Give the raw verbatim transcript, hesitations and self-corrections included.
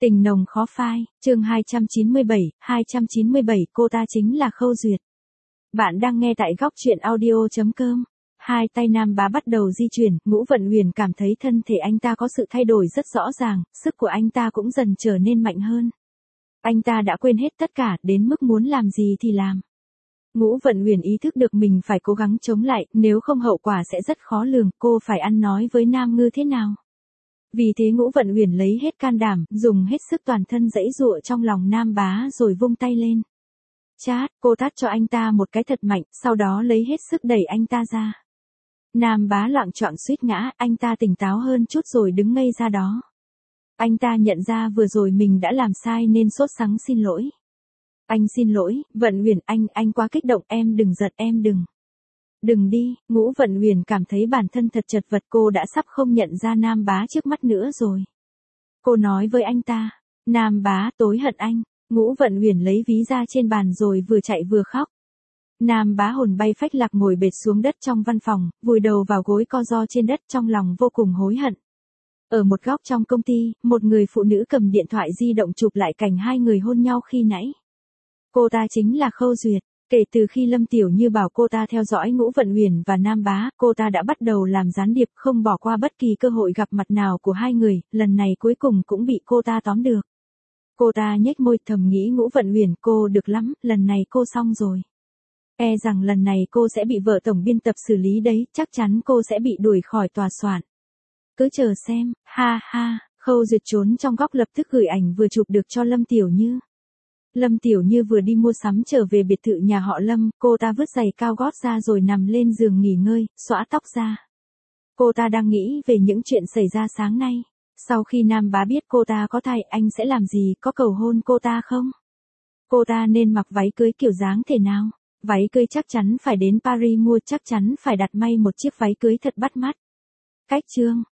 Tình nồng khó phai, chương hai trăm chín mươi bảy, hai trăm chín mươi bảy cô ta chính là Khâu Duyệt. Bạn đang nghe tại góc truyện audio.com. Hai tay Nam Bá bắt đầu di chuyển, Ngũ Vận Huyền cảm thấy thân thể anh ta có sự thay đổi rất rõ ràng, sức của anh ta cũng dần trở nên mạnh hơn. Anh ta đã quên hết tất cả, đến mức muốn làm gì thì làm. Ngũ Vận Huyền ý thức được mình phải cố gắng chống lại, nếu không hậu quả sẽ rất khó lường, cô phải ăn nói với Nam Ngư thế nào. Vì thế Ngũ Vận Huyền lấy hết can đảm, dùng hết sức toàn thân giãy giụa trong lòng Nam Bá rồi vung tay lên. Chát, cô tát cho anh ta một cái thật mạnh, sau đó lấy hết sức đẩy anh ta ra. Nam Bá loạng choạng suýt ngã, anh ta tỉnh táo hơn chút rồi đứng ngây ra đó. Anh ta nhận ra vừa rồi mình đã làm sai nên sốt sắng xin lỗi. Anh xin lỗi, Vận Huyền, anh, anh quá kích động, em đừng giận, em đừng. Đừng đi, Ngũ Vận Huyền cảm thấy bản thân thật chật vật, cô đã sắp không nhận ra Nam Bá trước mắt nữa rồi. Cô nói với anh ta, Nam Bá, tối hận anh. Ngũ Vận Huyền lấy ví ra trên bàn rồi vừa chạy vừa khóc. Nam Bá hồn bay phách lạc ngồi bệt xuống đất trong văn phòng, vùi đầu vào gối co ro trên đất trong lòng vô cùng hối hận. Ở một góc trong công ty, một người phụ nữ cầm điện thoại di động chụp lại cảnh hai người hôn nhau khi nãy. Cô ta chính là Khâu Duyệt. Kể từ khi Lâm Tiểu Như bảo cô ta theo dõi Ngũ Vận Huyền và Nam Bá, cô ta đã bắt đầu làm gián điệp, không bỏ qua bất kỳ cơ hội gặp mặt nào của hai người, lần này cuối cùng cũng bị cô ta tóm được. Cô ta nhếch môi thầm nghĩ Ngũ Vận Huyền, cô được lắm, lần này cô xong rồi. E rằng lần này cô sẽ bị vợ tổng biên tập xử lý đấy, chắc chắn cô sẽ bị đuổi khỏi tòa soạn. Cứ chờ xem, ha ha, Khâu Duyệt trốn trong góc lập tức gửi ảnh vừa chụp được cho Lâm Tiểu Như. Lâm Tiểu Như vừa đi mua sắm trở về biệt thự nhà họ Lâm, cô ta vứt giày cao gót ra rồi nằm lên giường nghỉ ngơi, xõa tóc ra. Cô ta đang nghĩ về những chuyện xảy ra sáng nay. Sau khi Nam Bá biết cô ta có thai, anh sẽ làm gì, có cầu hôn cô ta không? Cô ta nên mặc váy cưới kiểu dáng thế nào? Váy cưới chắc chắn phải đến Paris mua, chắc chắn phải đặt may một chiếc váy cưới thật bắt mắt. Cách chương,